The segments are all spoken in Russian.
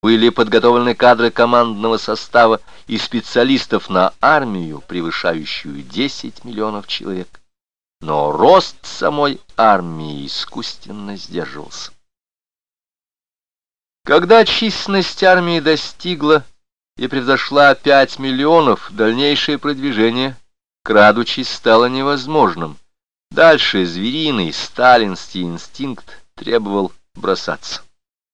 Были подготовлены кадры командного состава и специалистов на армию, превышающую 10 миллионов человек. Но рост самой армии искусственно сдерживался. Когда численность армии достигла и превзошла 5 миллионов, дальнейшее продвижение, крадучись, стало невозможным. Дальше звериный сталинский инстинкт требовал бросаться.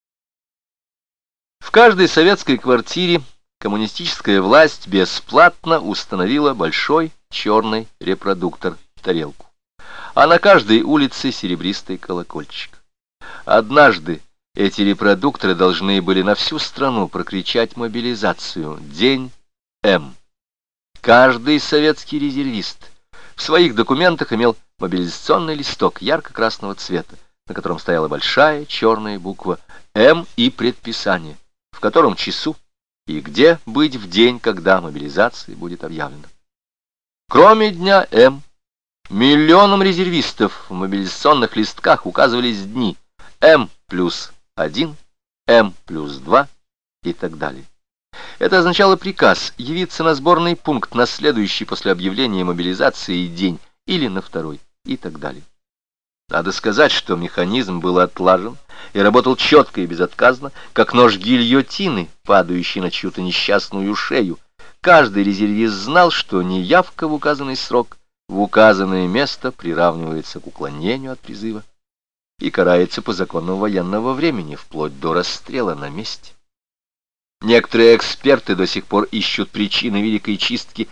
В каждой советской квартире коммунистическая власть бесплатно установила большой черный репродуктор в тарелку, а на каждой улице серебристый колокольчик. Однажды эти репродукторы должны были на всю страну прокричать мобилизацию «День М». Каждый советский резервист в своих документах имел мобилизационный листок ярко-красного цвета, на котором стояла большая черная буква «М» и предписание, в котором часу и где быть в день, когда мобилизация будет объявлена. Кроме дня М, миллионам резервистов в мобилизационных листках указывались дни М+1, М+2 и так далее. Это означало приказ явиться на сборный пункт на следующий после объявления мобилизации день или на второй и так далее. Надо сказать, что механизм был отлажен и работал четко и безотказно, как нож гильотины, падающий на чью-то несчастную шею. Каждый резервист знал, что неявка в указанный срок в указанное место приравнивается к уклонению от призыва и карается по закону военного времени, вплоть до расстрела на месте. Некоторые эксперты до сих пор ищут причины Великой Чистки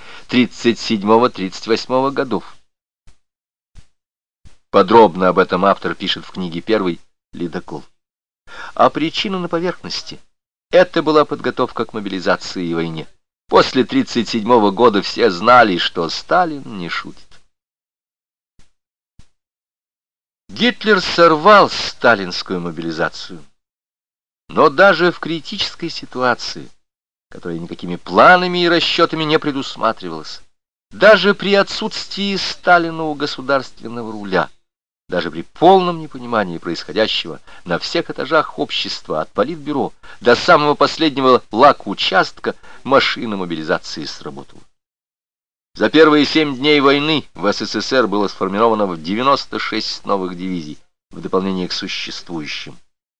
37-38 годов. Подробно об этом автор пишет в книге «Первый ледокол». А причина на поверхности. Это была подготовка к мобилизации и войне. После 1937 года все знали, что Сталин не шутит. Гитлер сорвал сталинскую мобилизацию. Но даже в критической ситуации, которая никакими планами и расчетами не предусматривалась, даже при отсутствии Сталина у государственного руля, даже при полном непонимании происходящего на всех этажах общества, от политбюро до самого последнего лак-участка, машина мобилизации сработала. За первые 7 дней войны в СССР было сформировано в 96 новых дивизий, в дополнение к существующим.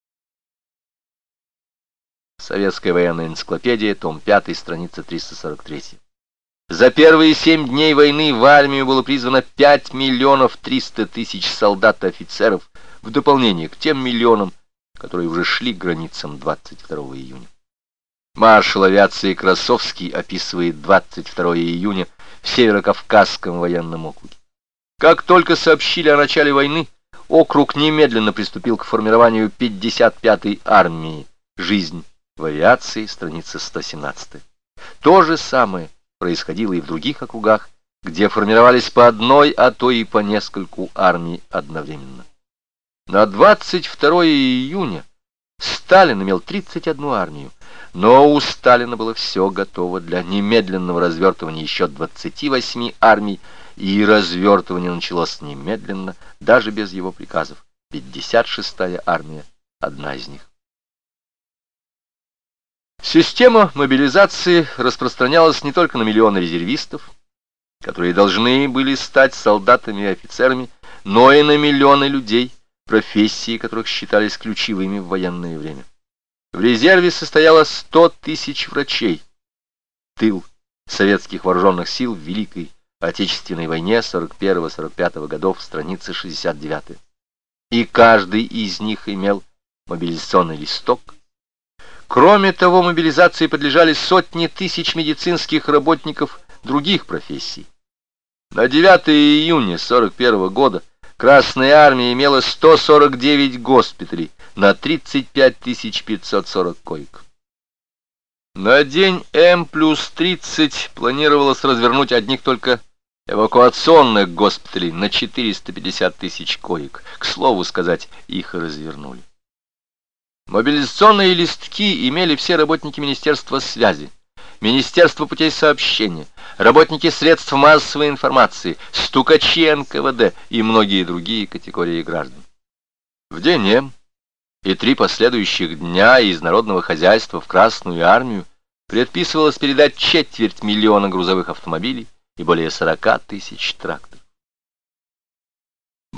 Советская военная энциклопедия, том 5, страница 343. За первые 7 дней войны в армию было призвано 5 миллионов 300 тысяч солдат и офицеров, в дополнение к тем миллионам, которые уже шли к границам 22 июня. Маршал авиации Красовский описывает 22 июня в Северокавказском военном округе. Как только сообщили о начале войны, округ немедленно приступил к формированию 55-й армии. Жизнь в авиации, страница 117. То же самое происходило и в других округах, где формировались по одной, а то и по нескольку армий одновременно. На 22 июня Сталин имел 31 армию, но у Сталина было все готово для немедленного развертывания еще 28 армий, и развертывание началось немедленно, даже без его приказов. 56-я армия — одна из них. Система мобилизации распространялась не только на миллионы резервистов, которые должны были стать солдатами и офицерами, но и на миллионы людей, профессии которых считались ключевыми в военное время. В резерве состояло 100 тысяч врачей. Тыл советских вооруженных сил в Великой Отечественной войне 41-45 годов, страница 69. И каждый из них имел мобилизационный листок. Кроме того, мобилизации подлежали сотни тысяч медицинских работников других профессий. На 9 июня 1941 года Красная Армия имела 149 госпиталей на 35 540 коек. На день М+30 планировалось развернуть одних только эвакуационных госпиталей на 450 тысяч коек. К слову сказать, их и развернули. Мобилизационные листки имели все работники Министерства связи, Министерства путей сообщения, работники средств массовой информации, стукачи НКВД и многие другие категории граждан. В день М и 3 последующих дня из народного хозяйства в Красную армию предписывалось передать 250 000 грузовых автомобилей и более 40 000 тракторов.